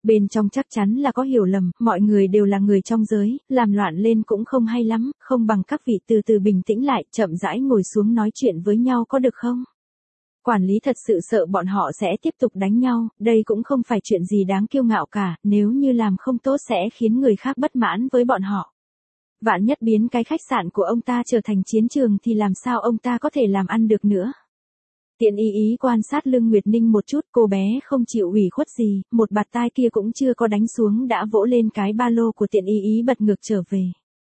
Bên trong chắc chắn là có hiểu lầm, mọi người đều là người trong giới, làm loạn lên cũng không hay lắm, không bằng các vị từ từ bình tĩnh lại, chậm rãi ngồi xuống nói chuyện với nhau có được không? Quản lý thật sự sợ bọn họ sẽ tiếp tục đánh nhau, đây cũng không phải chuyện gì đáng kiêu ngạo cả, nếu như làm không tốt sẽ khiến người khác bất mãn với bọn họ. Vạn nhất biến cái khách sạn của ông ta trở thành chiến trường thì làm sao ông ta có thể làm ăn được nữa. Tiện ý quan sát lưng Nguyệt Ninh một chút, cô bé không chịu ủy khuất gì, một bạt tai kia cũng chưa có đánh xuống đã vỗ lên cái ba lô của tiện ý bật ngược trở về.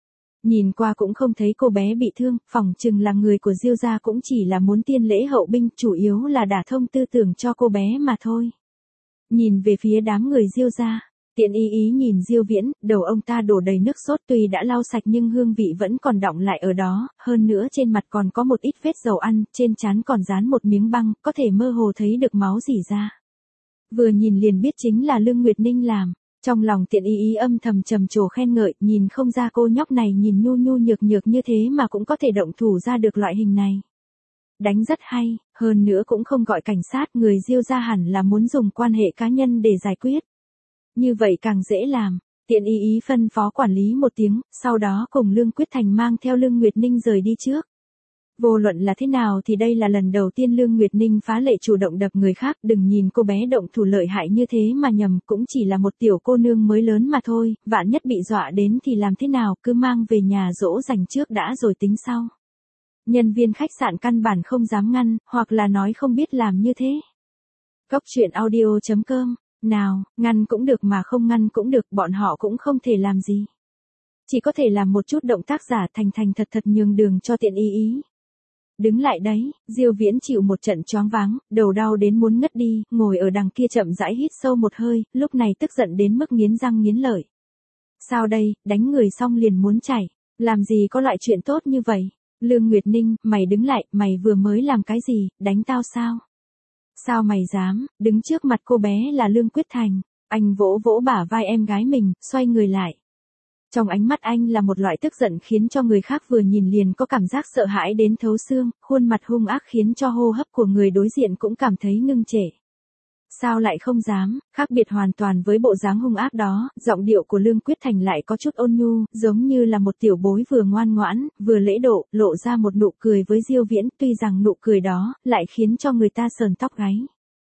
Nhìn qua cũng không thấy cô bé bị thương, phỏng chừng là người của Diêu gia cũng chỉ là muốn tiên lễ hậu binh, chủ yếu là đả thông tư tưởng cho cô bé mà thôi. Nhìn về phía đám người Diêu gia, tiện ý nhìn Diêu Viễn, đầu ông ta đổ đầy nước sốt, tuy đã lau sạch nhưng hương vị vẫn còn đọng lại ở đó, hơn nữa trên mặt còn có một ít vết dầu ăn, trên trán còn dán một miếng băng, có thể mơ hồ thấy được máu rỉ ra. Vừa nhìn liền biết chính là Lương Nguyệt Ninh làm. Trong lòng tiện ý âm thầm trầm trồ khen ngợi, nhìn không ra cô nhóc này nhìn nhu nhu nhược nhược như thế mà cũng có thể động thủ ra được loại hình này. Đánh rất hay, hơn nữa cũng không gọi cảnh sát, người Diêu gia hẳn là muốn dùng quan hệ cá nhân để giải quyết. Như vậy càng dễ làm, tiện ý phân phó quản lý một tiếng, sau đó cùng Lương Quyết Thành mang theo Lương Nguyệt Ninh rời đi trước. Vô luận là thế nào thì đây là lần đầu tiên Lương Nguyệt Ninh phá lệ chủ động đập người khác, đừng nhìn cô bé động thủ lợi hại như thế mà nhầm, cũng chỉ là một tiểu cô nương mới lớn mà thôi, vạn nhất bị dọa đến thì làm thế nào, cứ mang về nhà dỗ dành trước đã rồi tính sau. Nhân viên khách sạn căn bản không dám ngăn, hoặc là nói không biết làm như thế. Cốc truyện audio.com, nào, ngăn cũng được mà không ngăn cũng được, bọn họ cũng không thể làm gì. Chỉ có thể làm một chút động tác giả thành thật nhường đường cho tiện ý. Đứng lại đấy, Diêu Viễn chịu một trận choáng váng, đầu đau đến muốn ngất đi, ngồi ở đằng kia chậm rãi hít sâu một hơi, lúc này tức giận đến mức nghiến răng nghiến lợi. Sao đây, đánh người xong liền muốn chảy, làm gì có loại chuyện tốt như vậy? Lương Nguyệt Ninh, mày đứng lại, mày vừa mới làm cái gì, đánh tao sao? Sao mày dám, đứng trước mặt cô bé là Lương Quyết Thành, anh vỗ vỗ bả vai em gái mình, xoay người lại. Trong ánh mắt anh là một loại tức giận khiến cho người khác vừa nhìn liền có cảm giác sợ hãi đến thấu xương, khuôn mặt hung ác khiến cho hô hấp của người đối diện cũng cảm thấy ngưng trệ. Sao lại không dám, khác biệt hoàn toàn với bộ dáng hung ác đó, giọng điệu của Lương Quyết Thành lại có chút ôn nhu, giống như là một tiểu bối vừa ngoan ngoãn, vừa lễ độ, lộ ra một nụ cười với Diêu Viễn, tuy rằng nụ cười đó lại khiến cho người ta sờn tóc gáy.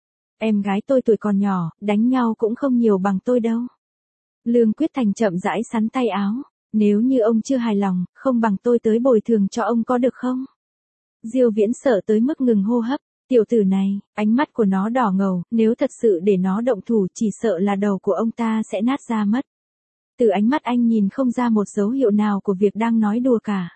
Em gái tôi tuổi còn nhỏ, đánh nhau cũng không nhiều bằng tôi đâu. Lương Quyết Thành chậm rãi xắn tay áo, nếu như ông chưa hài lòng, không bằng tôi tới bồi thường cho ông có được không? Diêu Viễn sợ tới mức ngừng hô hấp, tiểu tử này, ánh mắt của nó đỏ ngầu, nếu thật sự để nó động thủ chỉ sợ là đầu của ông ta sẽ nát ra mất. Từ ánh mắt anh nhìn không ra một dấu hiệu nào của việc đang nói đùa cả.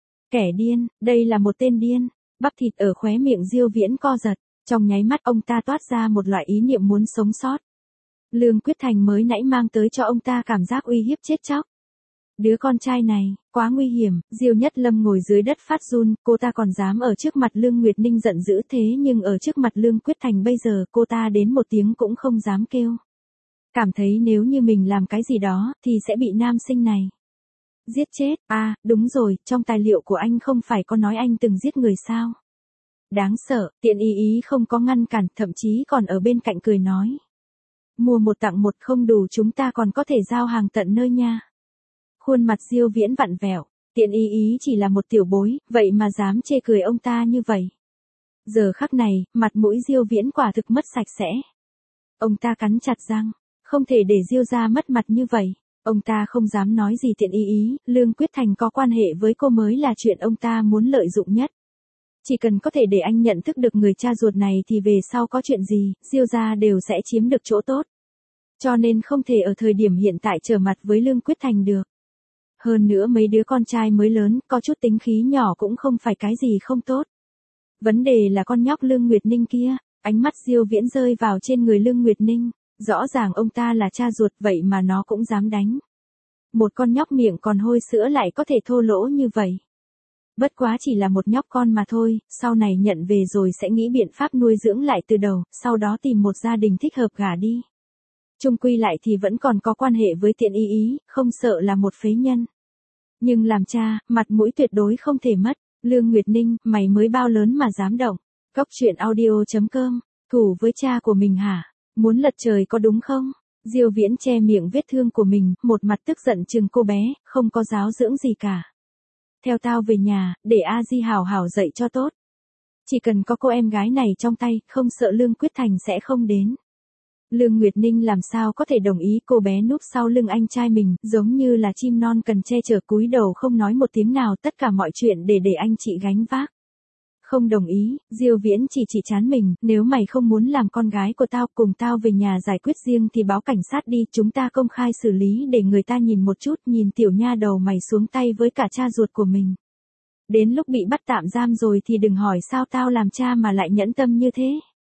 Kẻ điên, đây là một tên điên, bắp thịt ở khóe miệng Diêu Viễn co giật, trong nháy mắt ông ta toát ra một loại ý niệm muốn sống sót. Lương Quyết Thành mới nãy mang tới cho ông ta cảm giác uy hiếp chết chóc. Đứa con trai này, quá nguy hiểm, Diêu Nhất Lâm ngồi dưới đất phát run, cô ta còn dám ở trước mặt Lương Nguyệt Ninh giận dữ thế nhưng ở trước mặt Lương Quyết Thành bây giờ cô ta đến một tiếng cũng không dám kêu. Cảm thấy nếu như mình làm cái gì đó thì sẽ bị nam sinh này giết chết, đúng rồi, trong tài liệu của anh không phải có nói anh từng giết người sao? Đáng sợ, tiện ý không có ngăn cản, thậm chí còn ở bên cạnh cười nói. Mua một tặng một không đủ chúng ta còn có thể giao hàng tận nơi nha. Khuôn mặt Diêu Viễn vặn vẹo, tiện ý chỉ là một tiểu bối, vậy mà dám chê cười ông ta như vậy. Giờ khắc này, mặt mũi Diêu Viễn quả thực mất sạch sẽ. Ông ta cắn chặt răng, không thể để Diêu gia mất mặt như vậy. Ông ta không dám nói gì tiện ý, Lương Quyết Thành có quan hệ với cô mới là chuyện ông ta muốn lợi dụng nhất. Chỉ cần có thể để anh nhận thức được người cha ruột này thì về sau có chuyện gì, Diêu gia đều sẽ chiếm được chỗ tốt. Cho nên không thể ở thời điểm hiện tại trở mặt với Lương Quyết Thành được. Hơn nữa mấy đứa con trai mới lớn, có chút tính khí nhỏ cũng không phải cái gì không tốt. Vấn đề là con nhóc Lương Nguyệt Ninh kia, ánh mắt Diêu Viễn rơi vào trên người Lương Nguyệt Ninh, rõ ràng ông ta là cha ruột vậy mà nó cũng dám đánh. Một con nhóc miệng còn hôi sữa lại có thể thô lỗ như vậy. Bất quá chỉ là một nhóc con mà thôi, sau này nhận về rồi sẽ nghĩ biện pháp nuôi dưỡng lại từ đầu, sau đó tìm một gia đình thích hợp gả đi. Chung quy lại thì vẫn còn có quan hệ với tiện ý, không sợ là một phế nhân. Nhưng làm cha, mặt mũi tuyệt đối không thể mất. Lương Nguyệt Ninh, mày mới bao lớn mà dám động. Cốc truyện audio.com, thủ với cha của mình hả? Muốn lật trời có đúng không? Diêu Viễn che miệng vết thương của mình, một mặt tức giận chừng cô bé, không có giáo dưỡng gì cả. Theo tao về nhà, để A Di hảo hảo dạy cho tốt. Chỉ cần có cô em gái này trong tay, không sợ Lương Quyết Thành sẽ không đến. Lương Nguyệt Ninh làm sao có thể đồng ý, cô bé núp sau lưng anh trai mình, giống như là chim non cần che chở, cúi đầu không nói một tiếng nào, tất cả mọi chuyện để anh chị gánh vác. Không đồng ý, Diêu Viễn chỉ chán mình, nếu mày không muốn làm con gái của tao, cùng tao về nhà giải quyết riêng thì báo cảnh sát đi, chúng ta công khai xử lý để người ta nhìn một chút, nhìn tiểu nha đầu mày xuống tay với cả cha ruột của mình. Đến lúc bị bắt tạm giam rồi thì đừng hỏi sao tao làm cha mà lại nhẫn tâm như thế.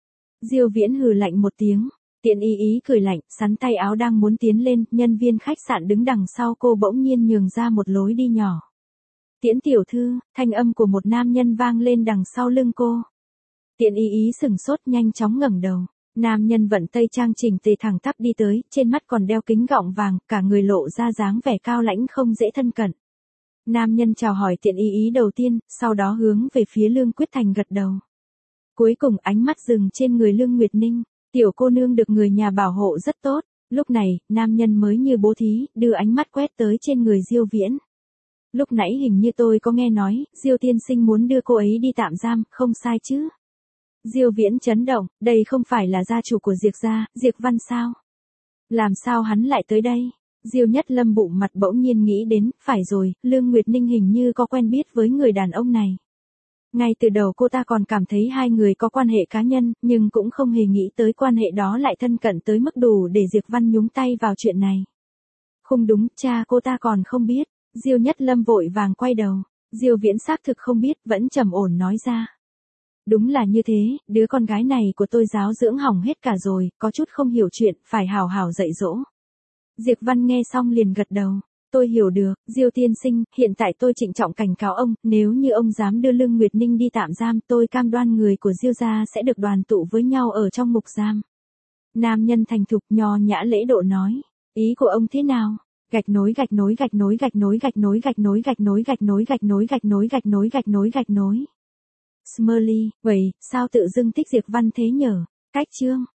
Diêu Viễn hừ lạnh một tiếng. Tiện Y Ý cười lạnh, sắn tay áo đang muốn tiến lên, nhân viên khách sạn đứng đằng sau cô bỗng nhiên nhường ra một lối đi nhỏ. Tiễn tiểu thư, thanh âm của một nam nhân vang lên đằng sau lưng cô. Tiện Y Ý sửng sốt, nhanh chóng ngẩng đầu. Nam nhân vận tây trang chỉnh tề thẳng tắp đi tới, trên mắt còn đeo kính gọng vàng, cả người lộ ra dáng vẻ cao lãnh không dễ thân cận. Nam nhân chào hỏi Tiện Y Ý đầu tiên, sau đó hướng về phía Lương Quyết Thành gật đầu. Cuối cùng ánh mắt dừng trên người Lương Nguyệt Ninh. Tiểu cô nương được người nhà bảo hộ rất tốt. Lúc này, nam nhân mới như bố thí, đưa ánh mắt quét tới trên người Diêu Viễn. Lúc nãy hình như tôi có nghe nói, Diêu tiên sinh muốn đưa cô ấy đi tạm giam, không sai chứ? Diêu Viễn chấn động, đây không phải là gia chủ của Diệp gia, Diệp Văn sao? Làm sao hắn lại tới đây? Diêu Nhất Lâm bụng mặt bỗng nhiên nghĩ đến, phải rồi, Lương Nguyệt Ninh hình như có quen biết với người đàn ông này. Ngay từ đầu cô ta còn cảm thấy hai người có quan hệ cá nhân, nhưng cũng không hề nghĩ tới quan hệ đó lại thân cận tới mức đủ để Diệp Văn nhúng tay vào chuyện này. Không đúng, cha cô ta còn không biết. Diêu Nhất Lâm vội vàng quay đầu. Diêu Viễn xác thực không biết, vẫn trầm ổn nói ra. Đúng là như thế, đứa con gái này của tôi giáo dưỡng hỏng hết cả rồi, có chút không hiểu chuyện, phải hào hào dạy dỗ. Diệp Văn nghe xong liền gật đầu. Tôi hiểu được, Diêu tiên sinh, hiện tại tôi trịnh trọng cảnh cáo ông, nếu như ông dám đưa Lương Nguyệt Ninh đi tạm giam, tôi cam đoan người của Diêu gia sẽ được đoàn tụ với nhau ở trong ngục giam. Nam nhân thành thục nho nhã lễ độ nói, ý của ông thế nào? Gạch nối gạch nối gạch nối gạch nối gạch nối gạch nối gạch nối gạch nối gạch nối gạch nối gạch nối gạch nối gạch nối. Smurly, vậy, sao tự dưng thích Diệp Văn thế nhở? Cách chương